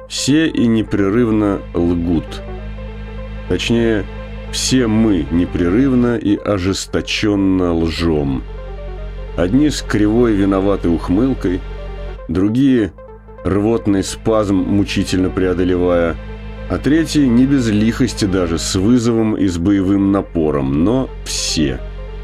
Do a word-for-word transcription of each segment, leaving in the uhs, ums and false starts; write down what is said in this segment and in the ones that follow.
Все и непрерывно лгут. Точнее, все мы непрерывно и ожесточенно лжем. Одни с кривой виноватой ухмылкой, другие рвотный спазм мучительно преодолевая, а третьи не без лихости даже, с вызовом и с боевым напором, но все.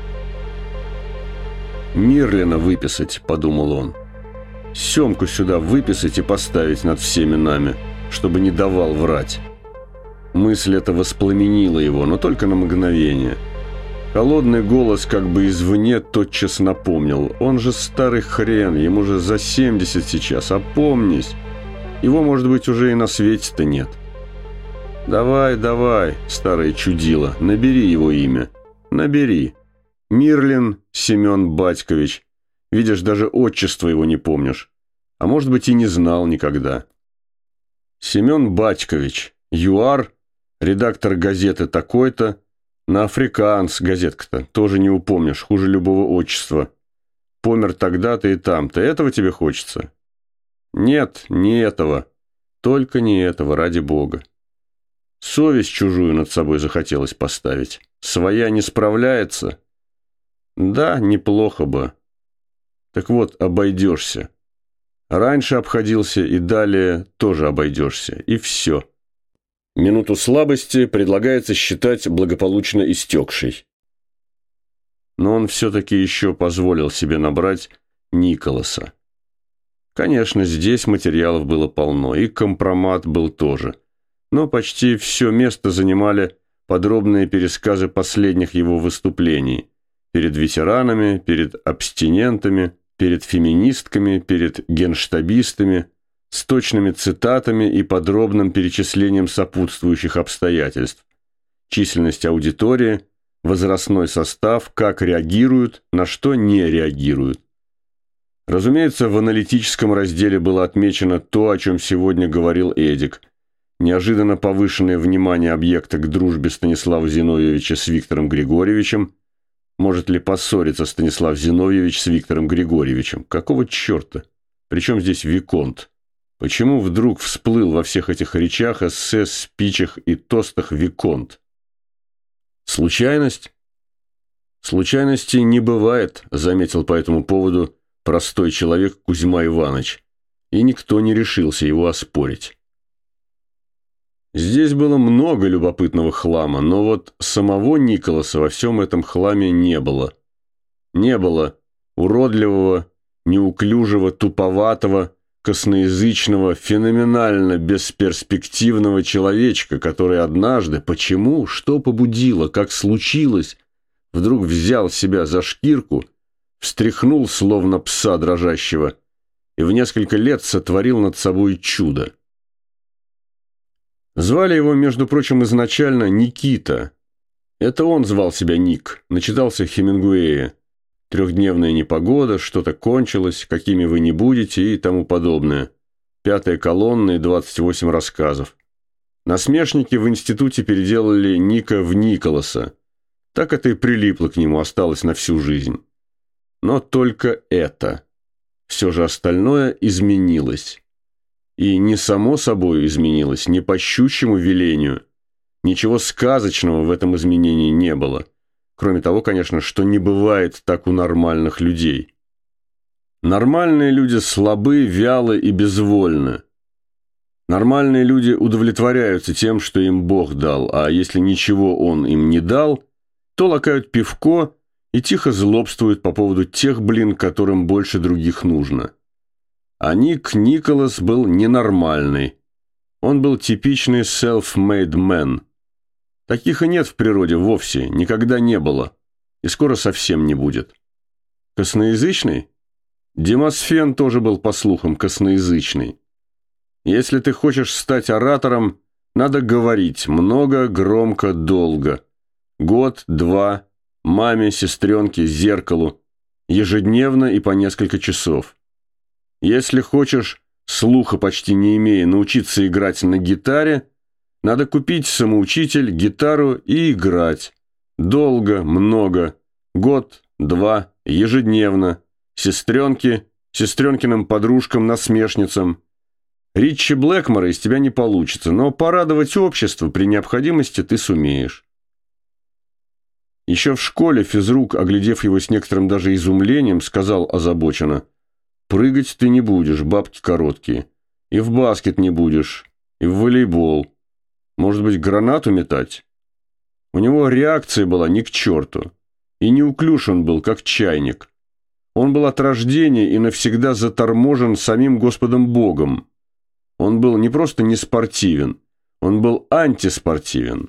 «Мирлина выписать», — подумал он. «Семку сюда выписать и поставить над всеми нами, чтобы не давал врать». Мысль эта воспламенила его, но только на мгновение. Холодный голос как бы извне тотчас напомнил: «Он же старый хрен, ему же за семьдесят сейчас, опомнись! Его, может быть, уже и на свете-то нет». «Давай, давай, старое чудило, набери его имя. Набери. Мирлин Семен Батькович. Видишь, даже отчество его не помнишь. А может быть, и не знал никогда. Семен Батькович, ЮАР, редактор газеты такой-то, на Африкаанс газетка-то, тоже не упомнишь, хуже любого отчества. Помер тогда-то и там-то. Этого тебе хочется?» «Нет, не этого. Только не этого, ради бога. Совесть чужую над собой захотелось поставить. Своя не справляется? Да, неплохо бы. Так вот, обойдешься. Раньше обходился и далее тоже обойдешься. И все». Минуту слабости предлагается считать благополучно истекшей. Но он все-таки еще позволил себе набрать Николаса. Конечно, здесь материалов было полно, и компромат был тоже. Но почти все место занимали подробные пересказы последних его выступлений. Перед ветеранами, перед абстинентами, перед феминистками, перед генштабистами, с точными цитатами и подробным перечислением сопутствующих обстоятельств. Численность аудитории, возрастной состав, как реагируют, на что не реагируют. Разумеется, в аналитическом разделе было отмечено то, о чем сегодня говорил Эдик. Неожиданно повышенное внимание объекта к дружбе Станислава Зиновьевича с Виктором Григорьевичем. Может ли поссориться Станислав Зиновьевич с Виктором Григорьевичем? Какого черта? Причем здесь Виконт? Почему вдруг всплыл во всех этих речах, эссе, спичах и тостах Виконт? Случайность? Случайностей не бывает, заметил по этому поводу простой человек Кузьма Иванович, и никто не решился его оспорить. Здесь было много любопытного хлама, но вот самого Николаса во всем этом хламе не было. Не было уродливого, неуклюжего, туповатого, косноязычного, феноменально бесперспективного человечка, который однажды, почему, что побудило, как случилось, вдруг взял себя за шкирку, встряхнул, словно пса дрожащего, и в несколько лет сотворил над собой чудо. Звали его, между прочим, изначально Никита. Это он звал себя Ник, начитался Хемингуэя. «Трехдневная непогода», «Что-то кончилось», «Какими вы не будете» и тому подобное. Пятая колонна и двадцать восемь рассказов. Насмешники в институте переделали Ника в Николаса. Так это и прилипло к нему, осталось на всю жизнь. Но только это. Все же остальное изменилось. И не само собой изменилось, не по щучьему велению. Ничего сказочного в этом изменении не было. Кроме того, конечно, что не бывает так у нормальных людей. Нормальные люди слабы, вялы и безвольны. Нормальные люди удовлетворяются тем, что им Бог дал, а если ничего Он им не дал, то лакают пивко и тихо злобствуют по поводу тех блин, которым больше других нужно. А Ник Николас был ненормальный. Он был типичный self-made man. Таких и нет в природе вовсе, никогда не было. И скоро совсем не будет. Косноязычный? Демосфен тоже был, по слухам, косноязычный. Если ты хочешь стать оратором, надо говорить много, громко, долго. Год, два, маме, сестренке, зеркалу. Ежедневно и по несколько часов. Если хочешь, слуха почти не имея, научиться играть на гитаре, надо купить самоучитель, гитару и играть. Долго, много. Год, два, ежедневно. Сестренке, сестренкиным подружкам, насмешницам. Ричи Блэкмора из тебя не получится, но порадовать общество при необходимости ты сумеешь. Еще в школе физрук, оглядев его с некоторым даже изумлением, сказал озабоченно: «Прыгать ты не будешь, бабки короткие. И в баскет не будешь, и в волейбол. Может быть, гранату метать?» У него реакция была ни к черту. И неуклюж он был, как чайник. Он был от рождения и навсегда заторможен самим Господом Богом. Он был не просто не спортивен, он был антиспортивен.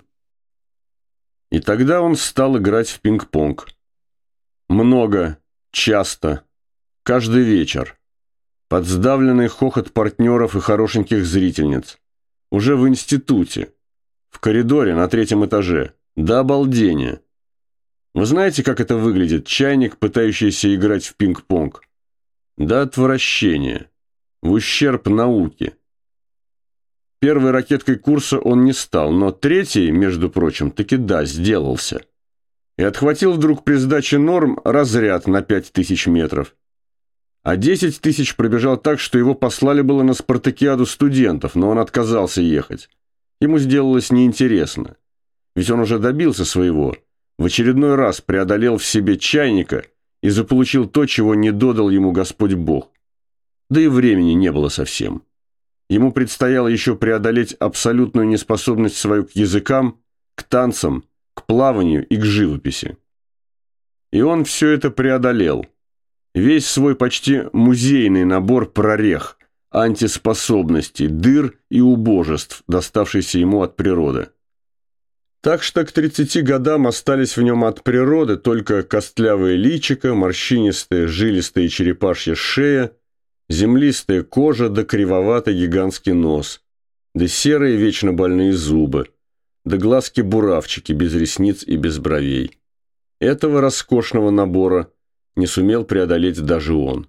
И тогда он стал играть в пинг-понг. Много, часто, каждый вечер. Под сдавленный хохот партнеров и хорошеньких зрительниц. Уже в институте. В коридоре на третьем этаже. До обалдения. Вы знаете, как это выглядит, чайник, пытающийся играть в пинг-понг? До отвращения. В ущерб науке. Первой ракеткой курса он не стал, но третий, между прочим, таки да, сделался. И отхватил вдруг при сдаче норм разряд на пять тысяч метров. А десять тысяч пробежал так, что его послали было на спартакиаду студентов, но он отказался ехать. Ему сделалось неинтересно. Ведь он уже добился своего. В очередной раз преодолел в себе чайника и заполучил то, чего не додал ему Господь Бог. Да и времени не было совсем. Ему предстояло еще преодолеть абсолютную неспособность свою к языкам, к танцам, к плаванию и к живописи. И он все это преодолел. Весь свой почти музейный набор прорех, антиспособностей, дыр и убожеств, доставшийся ему от природы. Так что к тридцати годам остались в нем от природы только костлявое личико, морщинистая, жилистая черепашья шея, землистая кожа да кривоватый гигантский нос, да серые вечно больные зубы, да глазки-буравчики без ресниц и без бровей. Этого роскошного набора не сумел преодолеть даже он.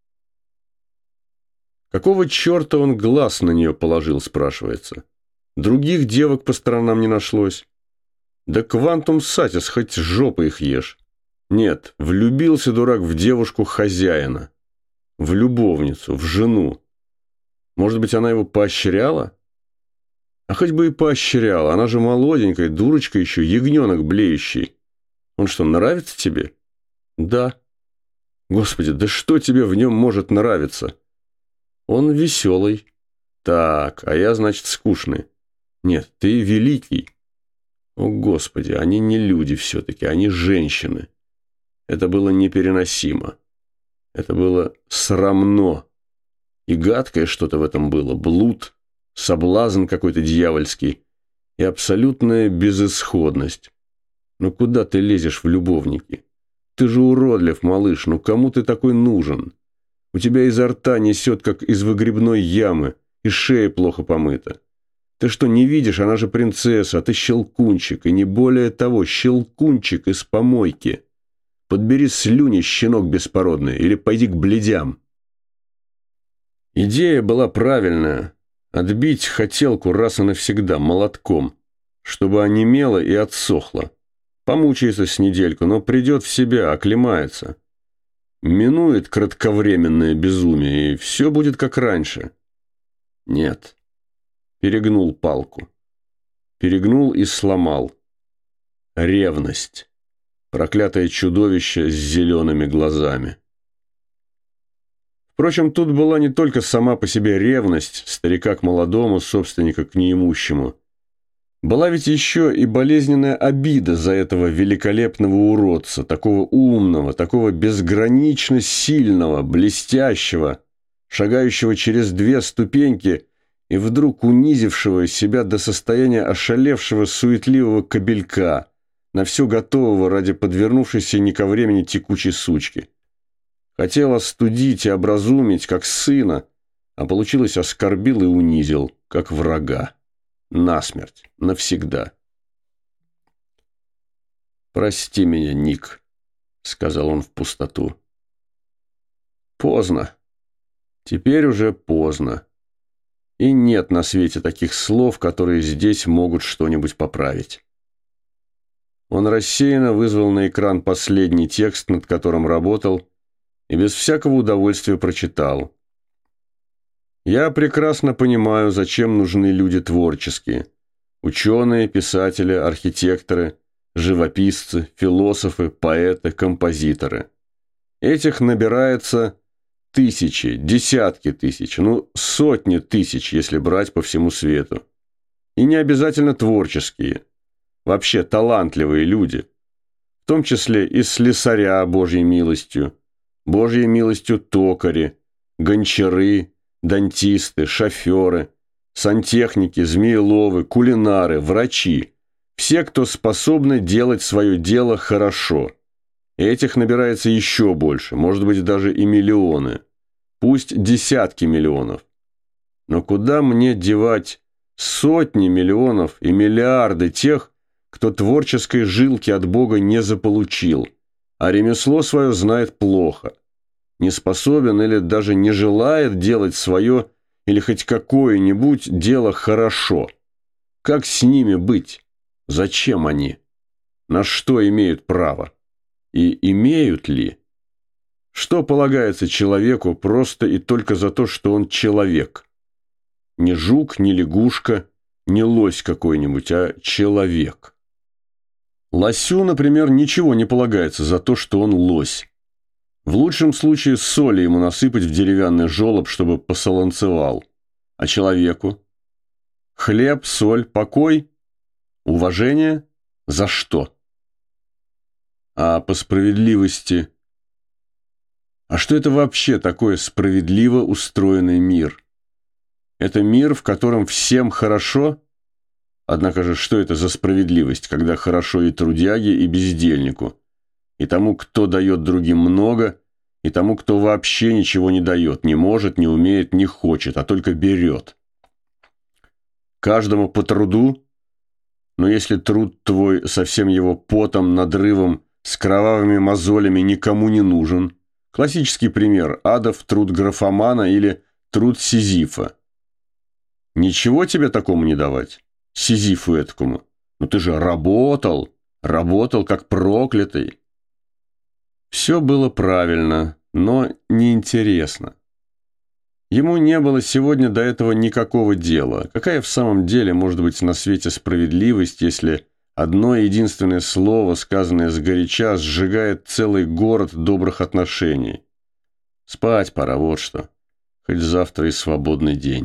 Какого черта он глаз на нее положил, спрашивается? Других девок по сторонам не нашлось. Да квантум сатис, хоть жопой их ешь. Нет, влюбился дурак в девушку хозяина. В любовницу, в жену. Может быть, она его поощряла? А хоть бы и поощряла, она же молоденькая, дурочка еще, ягненок блеющий. Он что, нравится тебе? Да. Господи, да что тебе в нем может нравиться? Он веселый. Так, а я, значит, скучный. Нет, ты великий. О, Господи, они не люди все-таки, они женщины. Это было непереносимо. Это было срамно. И гадкое что-то в этом было. Блуд, соблазн какой-то дьявольский и абсолютная безысходность. Ну куда ты лезешь в любовники? Ты же уродлив, малыш, ну кому ты такой нужен? У тебя изо рта несет, как из выгребной ямы, и шея плохо помыта. Ты что, не видишь, она же принцесса, а ты щелкунчик, и не более того, щелкунчик из помойки. Подбери слюни, щенок беспородный, или пойди к блядям. Идея была правильная. Отбить хотелку раз и навсегда, молотком, чтобы онемела и отсохла. Помучается с недельку, но придет в себя, оклемается. Минует кратковременное безумие, и все будет как раньше. Нет. Перегнул палку. Перегнул и сломал. Ревность. Проклятое чудовище с зелеными глазами. Впрочем, тут была не только сама по себе ревность старика к молодому, собственника к неимущему. Была ведь еще и болезненная обида за этого великолепного уродца, такого умного, такого безгранично сильного, блестящего, шагающего через две ступеньки и вдруг унизившего себя до состояния ошалевшего суетливого кобелька, на все готового ради подвернувшейся не ко времени текучей сучки. Хотел остудить и образумить, как сына, а получилось оскорбил и унизил, как врага. Насмерть, навсегда. «Прости меня, Ник», — сказал он в пустоту. Поздно. Теперь уже поздно. И нет на свете таких слов, которые здесь могут что-нибудь поправить. Он рассеянно вызвал на экран последний текст, над которым работал, и без всякого удовольствия прочитал. Я прекрасно понимаю, зачем нужны люди творческие. Ученые, писатели, архитекторы, живописцы, философы, поэты, композиторы. Этих набирается тысячи, десятки тысяч, ну сотни тысяч, если брать по всему свету. И не обязательно творческие, вообще талантливые люди, в том числе и слесаря Божьей милостью, Божьей милостью токари, гончары, дантисты, шоферы, сантехники, змееловы, кулинары, врачи. Все, кто способны делать свое дело хорошо. Этих набирается еще больше, может быть, даже и миллионы. Пусть десятки миллионов. Но куда мне девать сотни миллионов и миллиарды тех, кто творческой жилки от Бога не заполучил, а ремесло свое знает плохо, не способен или даже не желает делать свое или хоть какое-нибудь дело хорошо? Как с ними быть? Зачем они? На что имеют право? И имеют ли? Что полагается человеку просто и только за то, что он человек? Не жук, не лягушка, не лось какой-нибудь, а человек. Лосю, например, ничего не полагается за то, что он лось. В лучшем случае соли ему насыпать в деревянный желоб, чтобы посолонцевал. А человеку? Хлеб, соль, покой? Уважение? За что? А по справедливости? А что это вообще такое справедливо устроенный мир? Это мир, в котором всем хорошо? Однако же, что это за справедливость, когда хорошо и трудяге, и бездельнику, и тому, кто дает другим много, и тому, кто вообще ничего не дает, не может, не умеет, не хочет, а только берет? Каждому по труду? Но если труд твой со всем его потом, надрывом, с кровавыми мозолями никому не нужен, классический пример – адов труд графомана или труд Сизифа. Ничего тебе такому не давать? Сизифу этакому. Ну ты же работал, работал как проклятый. Все было правильно, но неинтересно. Ему не было сегодня до этого никакого дела. Какая в самом деле может быть на свете справедливость, если одно единственное слово, сказанное сгоряча, сжигает целый город добрых отношений? Спать пора, вот что. Хоть завтра и свободный день.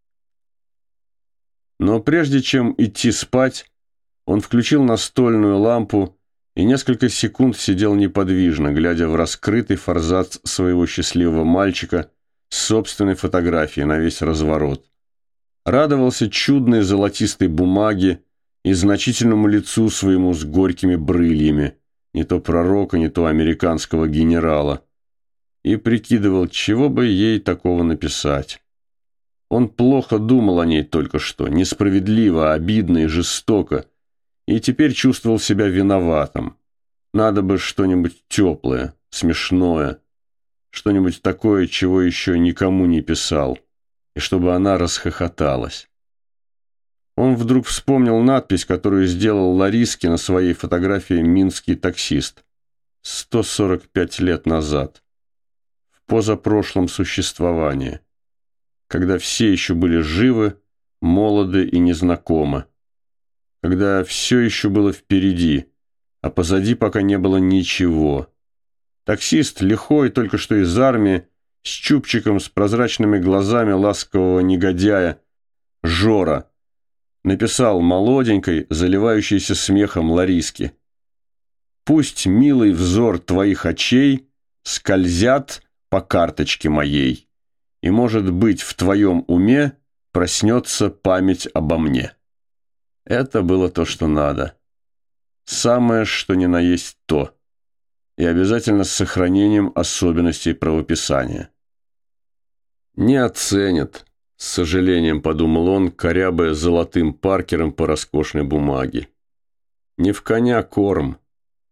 Но прежде чем идти спать, он включил настольную лампу и несколько секунд сидел неподвижно, глядя в раскрытый форзац своего счастливого мальчика с собственной фотографией на весь разворот. Радовался чудной золотистой бумаге и значительному лицу своему с горькими брыльями, не то пророка, не то американского генерала, и прикидывал, чего бы ей такого написать. Он плохо думал о ней только что, несправедливо, обидно и жестоко, и теперь чувствовал себя виноватым. Надо бы что-нибудь теплое, смешное, что-нибудь такое, чего еще никому не писал, и чтобы она расхохоталась. Он вдруг вспомнил надпись, которую сделал Лариске на своей фотографии «Минский таксист» сто сорок пять лет назад, в позапрошлом существовании, когда все еще были живы, молоды и незнакомы, когда все еще было впереди, а позади пока не было ничего. Таксист, лихой, только что из армии, с чубчиком, с прозрачными глазами ласкового негодяя, Жора, написал молоденькой, заливающейся смехом Лариске: «Пусть милый взор твоих очей скользят по карточке моей, и, может быть, в твоем уме проснется память обо мне». Это было то, что надо. Самое, что ни на есть то. И обязательно с сохранением особенностей правописания. «Не оценят», — с сожалением подумал он, корябая золотым паркером по роскошной бумаге. «Не в коня корм.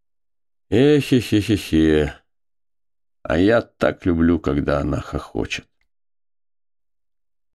Эхе-хе-хе-хе. А я так люблю, когда она хохочет».